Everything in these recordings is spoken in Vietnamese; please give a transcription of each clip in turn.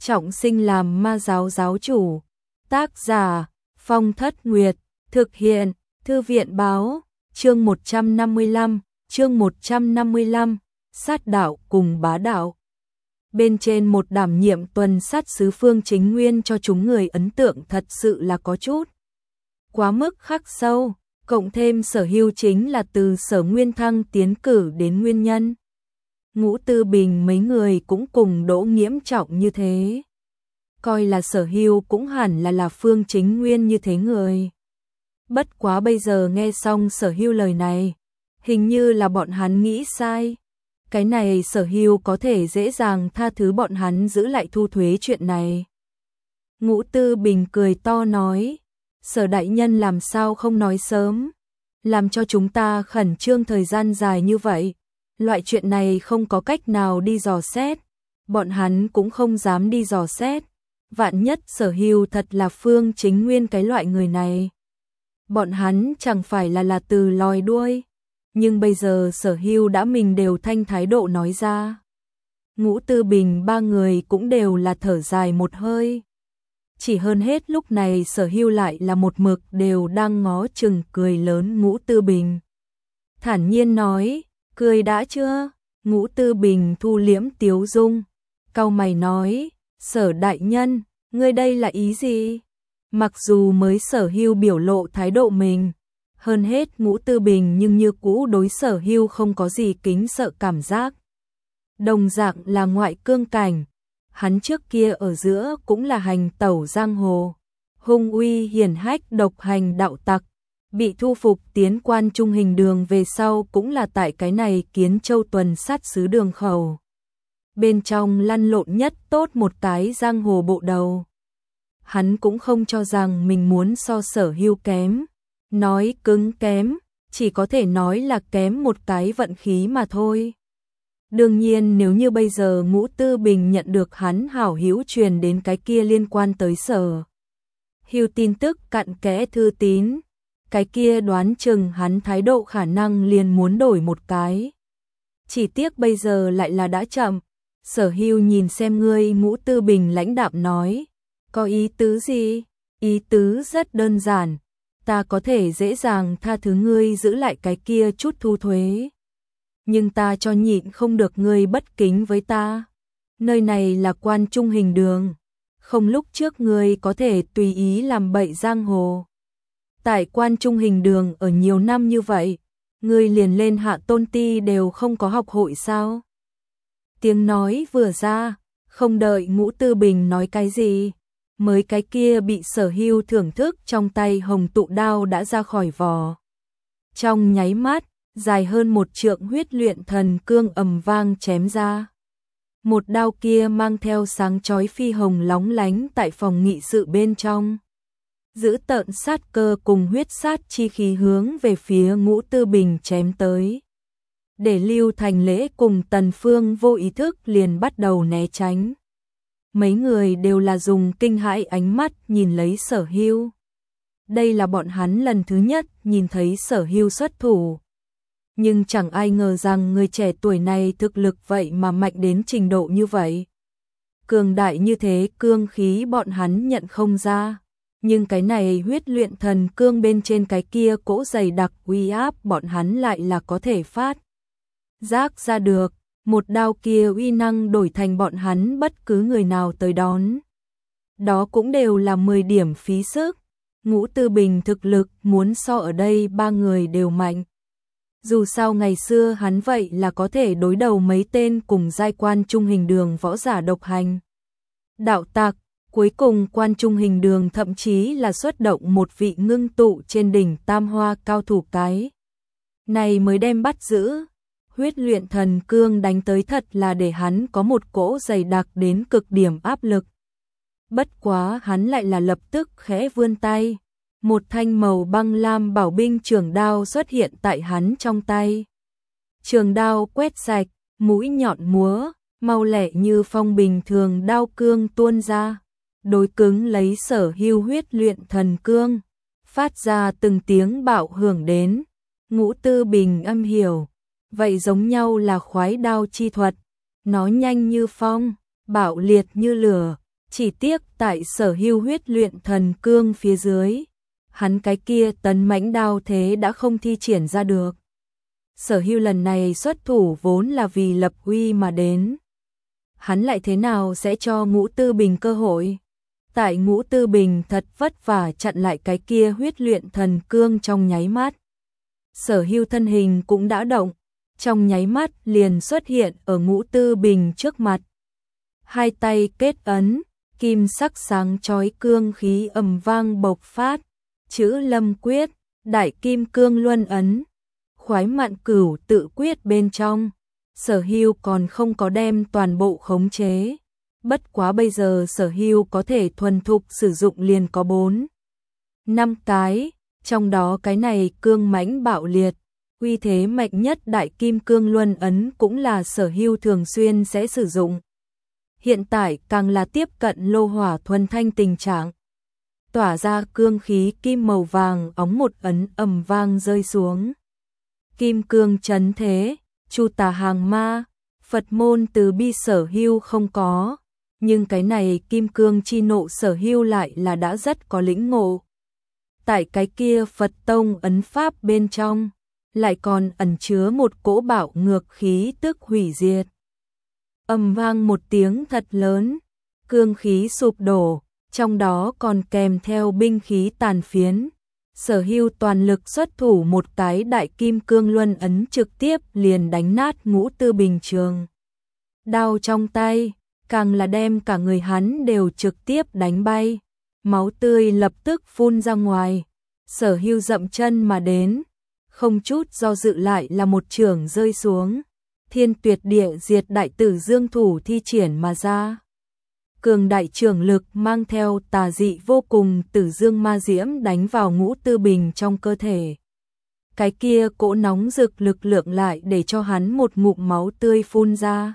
trọng sinh làm ma giáo giáo chủ. Tác giả Phong Thất Nguyệt, thực hiện Thư viện báo, chương 155, sát đạo cùng bá đạo. Bên trên một đảm nhiệm tuần sát sứ Phương Chính Nguyên cho chúng người ấn tượng thật sự là có chút quá mức khắc sâu, cộng thêm Sở Hưu chính là từ Sở Nguyên Thăng tiến cử đến nguyên nhân. Ngũ Tư Bình mấy người cũng cùng Đỗ Nghiễm Trọng như thế. Coi là Sở Hưu cũng hẳn là Phương Chính Nguyên như thế người. Bất quá bây giờ nghe xong Sở Hưu lời này, hình như là bọn hắn nghĩ sai. Cái này Sở Hưu có thể dễ dàng tha thứ bọn hắn giữ lại thu thuế chuyện này. Ngũ Tư Bình cười to nói, Sở đại nhân làm sao không nói sớm, làm cho chúng ta khẩn trương thời gian dài như vậy. Loại chuyện này không có cách nào đi dò xét, bọn hắn cũng không dám đi dò xét. Vạn nhất Sở Hưu thật là Phương Chính Nguyên cái loại người này, bọn hắn chẳng phải là từ lòi đuôi. Nhưng bây giờ Sở Hưu đã mình đều thanh thái độ nói ra. Ngũ Tư Bình ba người cũng đều là thở dài một hơi. Chỉ hơn hết lúc này Sở Hưu lại là một mực đều đang ngó chừng cười lớn Ngũ Tư Bình. Thản nhiên nói, cười đã chưa? Ngũ Tư Bình thu liễm tiếu dung, cau mày nói, Sở đại nhân, ngươi đây là ý gì? Mặc dù mới Sở Hưu biểu lộ thái độ mình, hơn hết Ngũ Tư Bình nhưng như cũ đối Sở Hưu không có gì kính sợ cảm giác. Đồng dạng là ngoại cương cảnh, hắn trước kia ở giữa cũng là hành tẩu giang hồ, hung uy hiển hách độc hành đạo tặc, bị thu phục tiến quan trung hình đường về sau cũng là tại cái này Kiến Châu tuần sát sứ đường khẩu. Bên trong lăn lộn nhất tốt một cái giang hồ bộ đầu. Hắn cũng không cho rằng mình muốn so Sở Hưu kém. Nói cứng kém, chỉ có thể nói là kém một cái vận khí mà thôi. Đương nhiên nếu như bây giờ Ngũ Tư Bình nhận được hắn hảo hữu truyền đến cái kia liên quan tới Sở Hưu tin tức cặn kẽ thư tín, cái kia đoán chừng hắn thái độ khả năng liền muốn đổi một cái. Chỉ tiếc bây giờ lại là đã chậm. Sở Hưu nhìn xem ngươi, Ngũ Tư Bình lãnh đạm nói, có ý tứ gì? Ý tứ rất đơn giản. Ta có thể dễ dàng tha thứ ngươi giữ lại cái kia chút thu thuế. Nhưng ta cho nhịn không được ngươi bất kính với ta. Nơi này là quan trung hình đường. Không lúc trước ngươi có thể tùy ý làm bậy giang hồ. Tại quan trung hình đường ở nhiều năm như vậy, ngươi liền lên hạ tôn ti đều không có học hội sao? Tiếng nói vừa ra, không đợi Ngũ Tư Bình nói cái gì, mới cái kia bị Sở Hưu thưởng thức trong tay hồng tụ đao đã ra khỏi vỏ. Trong nháy mắt, dài hơn một trượng huyết luyện thần cương ầm vang chém ra. Một đao kia mang theo sáng chói phi hồng lóng lánh tại phòng nghị sự bên trong. Giữ tợn sát cơ cùng huyết sát chi khí hướng về phía Ngũ Tư Bình chém tới. Để Lưu Thành Lễ cùng Tần Phương vô ý thức liền bắt đầu né tránh. Mấy người đều là dùng kinh hãi ánh mắt nhìn lấy Sở Hưu. Đây là bọn hắn lần thứ nhất nhìn thấy Sở Hưu xuất thủ. Nhưng chẳng ai ngờ rằng người trẻ tuổi này thực lực vậy mà mạnh đến trình độ như vậy. Cường đại như thế cương khí bọn hắn nhận không ra. Nhưng cái này huyết luyện thần cương bên trên cái kia cỗ dày đặc uy áp bọn hắn lại là có thể phát giác ra được. Một đao kia uy năng đổi thành bọn hắn bất cứ người nào tới đón. Đó cũng đều là 10 điểm phí sức. Ngũ Tư Bình thực lực muốn so ở đây ba người đều mạnh. Dù sao ngày xưa hắn vậy là có thể đối đầu mấy tên cùng giai quan trung hình đường võ giả độc hành. Đạo tặc, cuối cùng quan trung hình đường thậm chí là xuất động một vị ngưng tụ trên đỉnh tam hoa cao thủ cái. Này mới đem bắt giữ. Huyết luyện thần cương đánh tới thật là để hắn có một cỗ dày đặc đến cực điểm áp lực. Bất quá hắn lại là lập tức khẽ vươn tay. Một thanh màu băng lam bảo binh trường đao xuất hiện tại hắn trong tay. Trường đao quét sạch, mũi nhọn múa, mau lẹ như phong bình thường đao cương tuôn ra. Đối cứng lấy Sở Hưu huyết luyện thần cương. Phát ra từng tiếng bạo hưởng đến. Ngũ Tư Bình âm hiểu. Vậy giống nhau là khoái đao chi thuật. Nó nhanh như phong, bạo liệt như lửa, Chỉ tiếc tại Sở Hưu huyết luyện thần cương phía dưới, hắn cái kia tấn mãnh đao thế đã không thi triển ra được. Sở Hưu lần này xuất thủ vốn là vì lập uy mà đến. Hắn lại thế nào sẽ cho Ngũ Tư Bình cơ hội? Tại Ngũ Tư Bình thật vất vả chặn lại cái kia huyết luyện thần cương trong nháy mắt. Sở Hưu thân hình cũng đã động, trong nháy mắt liền xuất hiện ở Ngũ Tư Bình trước mặt. Hai tay kết ấn, kim sắc sáng chói cương khí ầm vang bộc phát, chữ Lâm quyết, Đại Kim Cương Luân ấn, Khoái Mạn Cửu tự quyết bên trong. Sở Hưu còn không có đem toàn bộ khống chế. Bất quá bây giờ Sở Hưu có thể thuần thục sử dụng liền có 4-5 cái, trong đó cái này cương mãnh bạo liệt, uy thế mạnh nhất Đại Kim Cương Luân ấn cũng là Sở Hưu thường xuyên sẽ sử dụng. Hiện tại càng là tiếp cận lô hỏa thuần thanh tình trạng. Tỏa ra cương khí kim màu vàng óng, một ấn ầm vang rơi xuống. Kim cương chấn thế, chu tà hàng ma, Phật môn từ bi Sở Hưu không có, nhưng cái này kim cương chi nộ Sở Hưu lại là đã rất có lĩnh ngộ. Tại cái kia Phật tông ấn pháp bên trong, lại còn ẩn chứa một cỗ bạo ngược khí tức hủy diệt. Ầm vang một tiếng thật lớn, cương khí sụp đổ, trong đó còn kèm theo binh khí tàn phiến. Sở Hưu toàn lực xuất thủ một cái Đại Kim Cương Luân ấn trực tiếp liền đánh nát Ngũ Tư Bình trường đao trong tay, càng là đem cả người hắn đều trực tiếp đánh bay, máu tươi lập tức phun ra ngoài. Sở Hưu dậm chân mà đến, không chút do dự lại là một chưởng rơi xuống, Thiên Tuyệt Địa Diệt Đại Tử Dương thủ thi triển mà ra. Cường đại trưởng lực mang theo tà dị vô cùng Tử Dương ma diễm đánh vào Ngũ Tư Bình trong cơ thể. Cái kia cỗ nóng rực lực lượng lại để cho hắn một ngụm máu tươi phun ra.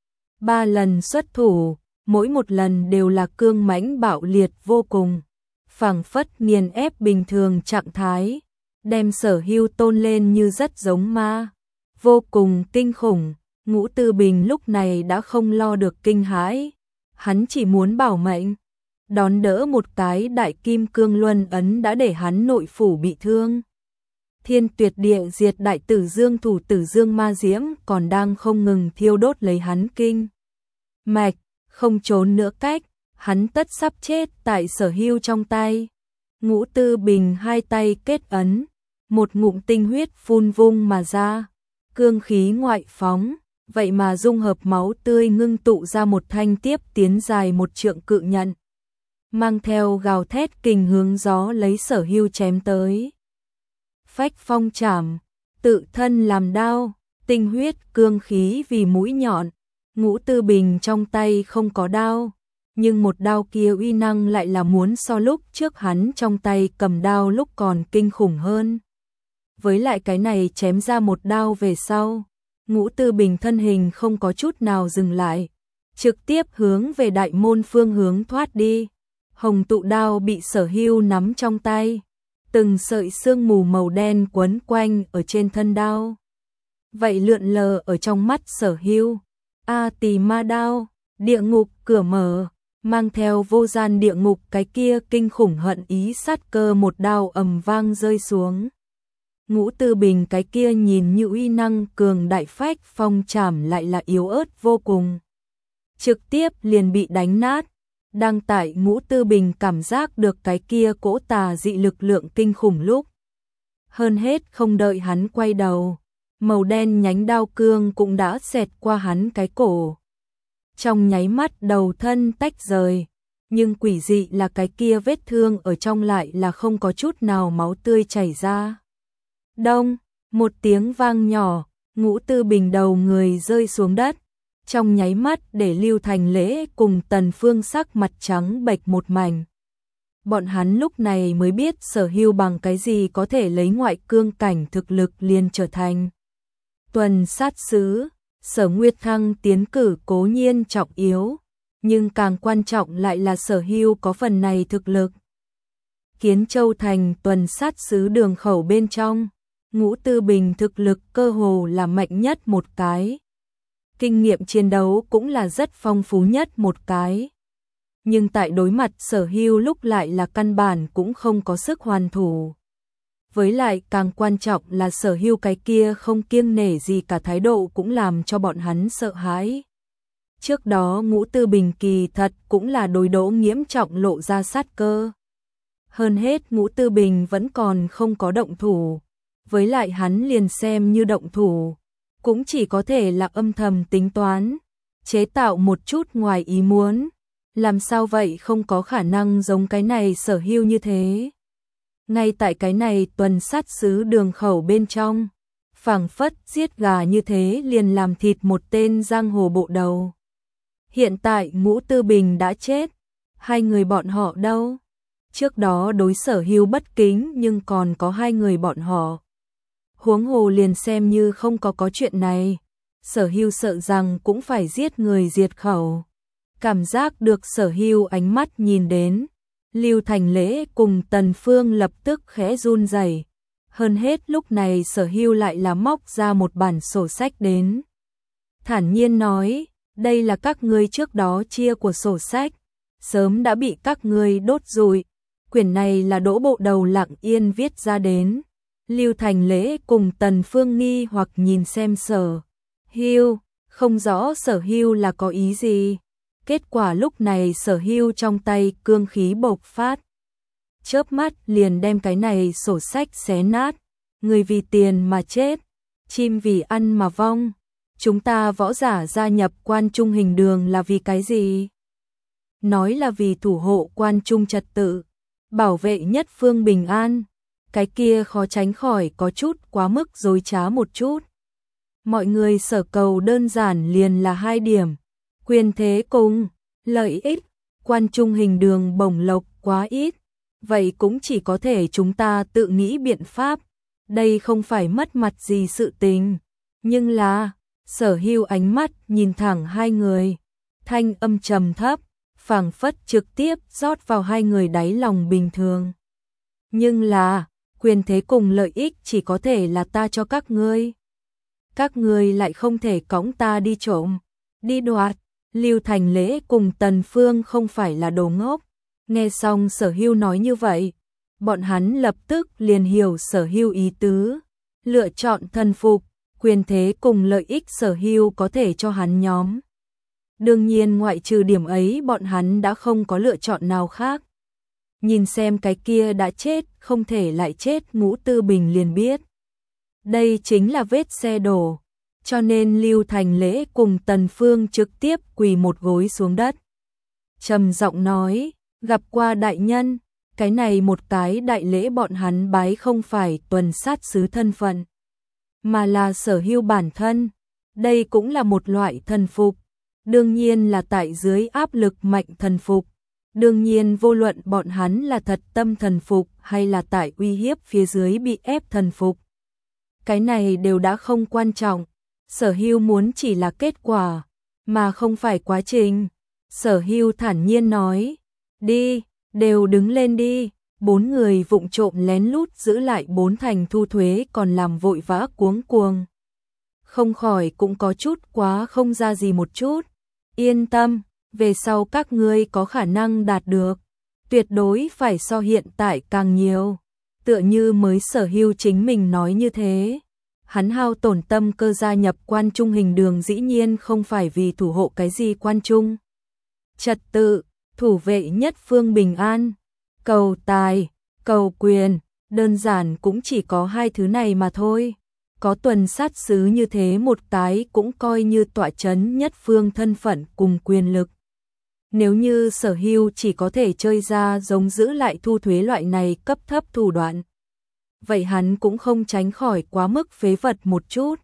3 lần xuất thủ, mỗi một lần đều là cương mãnh bạo liệt vô cùng, phảng phất nghiền ép bình thường trạng thái, đem Sở Hưu tôn lên như rất giống ma, vô cùng kinh khủng. Ngũ Tư Bình lúc này đã không lo được kinh hãi, hắn chỉ muốn bảo mệnh. Đón đỡ một cái Đại Kim Cương Luân ấn đã để hắn nội phủ bị thương. Thiên Tuyệt Địa Diệt Đại Tử Dương thủ Tử Dương ma diễm còn đang không ngừng thiêu đốt lấy hắn kinh mạch, không trốn nữa cách, hắn tất sắp chết tại Sở Hưu trong tay. Ngũ Tư Bình hai tay kết ấn, một ngụm tinh huyết phun vung mà ra, cương khí ngoại phóng, vậy mà dung hợp máu tươi ngưng tụ ra một thanh tiếp tiến dài 1 trượng cự nhận, mang theo gào thét kình hướng gió lấy Sở Hưu chém tới. Phách phong chảm, tự thân làm đao, tinh huyết cương khí vì mũi nhọn. Ngũ Tư Bình trong tay không có đao, nhưng một đao kia uy năng lại là muốn so lúc trước hắn trong tay cầm đao lúc còn kinh khủng hơn. Với lại cái này chém ra một đao về sau, Ngũ Tư Bình thân hình không có chút nào dừng lại, trực tiếp hướng về đại môn phương hướng thoát đi. Hồng tụ đao bị Sở Hưu nắm trong tay, từng sợi sương mù màu đen quấn quanh ở trên thân đao. Vậy lượn lờ ở trong mắt Sở Hưu. A Tỳ Ma đao, địa ngục cửa mở, mang theo vô gian địa ngục cái kia kinh khủng hận ý sát cơ một đao ầm vang rơi xuống. Ngũ Tư Bình cái kia nhìn như uy năng cường đại phách phong chảm lại là yếu ớt vô cùng, trực tiếp liền bị đánh nát. Đang tại Ngũ Tư Bình cảm giác được cái kia cỗ tà dị lực lượng kinh khủng lúc, hơn hết không đợi hắn quay đầu, màu đen nhánh đao cương cũng đã xẹt qua hắn cái cổ. Trong nháy mắt đầu thân tách rời, nhưng quỷ dị là cái kia vết thương ở trong lại là không có chút nào máu tươi chảy ra. Đông, một tiếng vang nhỏ, Ngũ Tư Bình đầu người rơi xuống đất, trong nháy mắt để Lưu Thành Lễ cùng Tần Phương sắc mặt trắng bệch một mảnh. Bọn hắn lúc này mới biết Sở Hưu bằng cái gì có thể lấy ngoại cương cảnh thực lực liền trở thành tuần sát sứ. Sở Nguyệt Thăng tiến cử cố nhiên trọng yếu, nhưng càng quan trọng lại là Sở Hưu có phần này thực lực. Kiến Châu thành tuần sát sứ đường khẩu bên trong, Ngũ Tư Bình thực lực cơ hồ là mạnh nhất một cái. Kinh nghiệm chiến đấu cũng là rất phong phú nhất một cái. nhưng tại đối mặt Sở Hưu lúc lại là căn bản cũng không có sức hoàn thủ. Với lại càng quan trọng là Sở Hưu cái kia không kiêng nể gì cả thái độ cũng làm cho bọn hắn sợ hãi. Trước đó Ngũ Tư Bình kỳ thật cũng là đối Đỗ Nghiễm Trọng lộ ra sát cơ. Hơn hết Ngũ Tư Bình vẫn còn không có động thủ, với lại hắn liền xem như động thủ, cũng chỉ có thể là âm thầm tính toán, chế tạo một chút ngoài ý muốn. Làm sao vậy không có khả năng giống cái này Sở Hưu như thế. Ngay tại cái này tuần sát sứ đường khẩu bên trong, phảng phất giết gà như thế liền làm thịt một tên giang hồ bộ đầu. Hiện tại Ngũ Tư Bình đã chết, hai người bọn họ đâu? Trước đó đối Sở Hưu bất kính nhưng còn có hai người bọn họ. Huống hồ liền xem như không có chuyện này, Sở Hưu sợ rằng cũng phải giết người diệt khẩu. Cảm giác được Sở Hưu ánh mắt nhìn đến, Lưu Thành Lễ cùng Tần Phương lập tức khẽ run rẩy. Hơn hết lúc này Sở Hưu lại là móc ra một bản sổ sách đến. Thản nhiên nói, đây là các ngươi trước đó chia của sổ sách, sớm đã bị các ngươi đốt rụi. Quyển này là Đỗ bộ đầu lặng yên viết ra đến. Lưu Thành Lễ cùng Tần Phương nghi hoặc nhìn xem Sở Hưu, không rõ Sở Hưu là có ý gì. Kết quả lúc này Sở Hưu trong tay cương khí bộc phát. Chớp mắt liền đem cái này sổ sách xé nát. Người vì tiền mà chết, chim vì ăn mà vong. Chúng ta võ giả gia nhập Quan Trung Hình Đường là vì cái gì? Nói là vì thủ hộ Quan Trung trật tự, bảo vệ nhất phương bình an. Cái kia khó tránh khỏi có chút quá mức dối trá một chút. Mọi người sở cầu đơn giản liền là hai điểm. Quyền thế cùng lợi ích. Quan Trung Hình Đường bổng lộc quá ít, vậy cũng chỉ có thể chúng ta tự nghĩ biện pháp. Đây không phải mất mặt gì sự tình, nhưng là Sở Hưu ánh mắt nhìn thẳng hai người, thanh âm trầm thấp, phảng phất trực tiếp rót vào hai người đáy lòng bình thường. Nhưng là quyền thế cùng lợi ích chỉ có thể là ta cho các ngươi. Các ngươi lại không thể cõng ta đi trộm, đi đoạt. Lưu Thành Lễ cùng Tần Phương không phải là đồ ngốc. Nghe xong Sở Hưu nói như vậy, bọn hắn lập tức liền hiểu Sở Hưu ý tứ. Lựa chọn thần phục, quyền thế cùng lợi ích Sở Hưu có thể cho hắn nhóm. Đương nhiên ngoại trừ điểm ấy bọn hắn đã không có lựa chọn nào khác. Nhìn xem cái kia đã chết, không thể lại chết Ngũ Tư Bình liền biết. Đây chính là vết xe đổ. Cho nên Lưu Thành Lễ cùng Tần Phương trực tiếp quỳ một gối xuống đất. Trầm giọng nói, gặp qua đại nhân, cái này một cái đại lễ bọn hắn bái không phải tuần sát sứ thân phận, mà là Sở Hưu bản thân. Đây cũng là một loại thần phục, đương nhiên là tại dưới áp lực mạnh thần phục. Đương nhiên vô luận bọn hắn là thật tâm thần phục hay là tại uy hiếp phía dưới bị ép thần phục. Cái này đều đã không quan trọng. Sở Hưu muốn chỉ là kết quả, mà không phải quá trình. Sở Hưu thản nhiên nói, đi, đều đứng lên đi. 4 người vụng trộm lén lút giữ lại 4 thành thu thuế còn làm vội vã cuống cuồng. Không khỏi cũng có chút quá không ra gì một chút. Yên tâm, về sau các ngươi có khả năng đạt được, tuyệt đối phải so hiện tại càng nhiều. Tựa như mới Sở Hưu chính mình nói như thế. Hắn hao tổn tâm cơ gia nhập Quan Trung Hình Đường dĩ nhiên không phải vì thủ hộ cái gì Quan Trung trật tự, thủ vệ nhất phương bình an, cầu tài, cầu quyền, đơn giản cũng chỉ có hai thứ này mà thôi. Có tuần sát sứ như thế một cái cũng coi như tọa chấn nhất phương thân phận cùng quyền lực. Nếu như Sở Hưu chỉ có thể chơi ra giống giữ lại thu thuế loại này cấp thấp thủ đoạn, vậy hắn cũng không tránh khỏi quá mức phế vật một chút.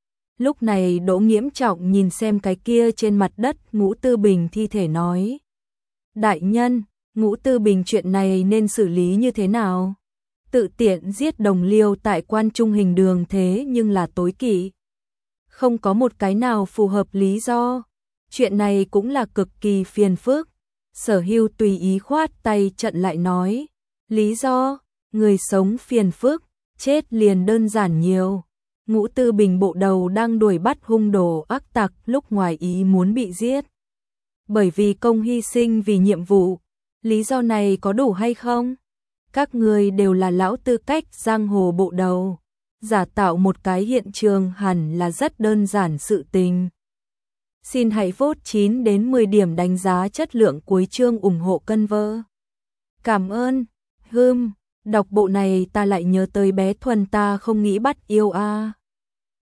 Lúc này Đỗ Nghiễm Trọng nhìn xem cái kia trên mặt đất Ngũ Tư Bình thi thể nói. Đại nhân, Ngũ Tư Bình chuyện này nên xử lý như thế nào? Tự tiện giết đồng liêu tại Quan Trung Hình Đường thế nhưng là tối kỵ. Không có một cái nào phù hợp lý do. Chuyện này cũng là cực kỳ phiền phức. Sở Hưu tùy ý khoát tay trận lại nói. Lý do, người sống phiền phức, chết liền đơn giản nhiều. Ngũ Tư Bình bộ đầu đang đuổi bắt hung đồ ác tặc lúc ngoài ý muốn bị giết. bởi vì công hy sinh vì nhiệm vụ. Lý do này có đủ hay không? Các người đều là lão tư cách giang hồ bộ đầu. Giả tạo một cái hiện trường hẳn là rất đơn giản sự tình. Xin hãy vote 9 đến 10 điểm đánh giá chất lượng cuối chương ủng hộ cân vơ. Cảm ơn. Đọc bộ này ta lại nhớ tới bé Thuần ta không nghĩ bắt yêu a.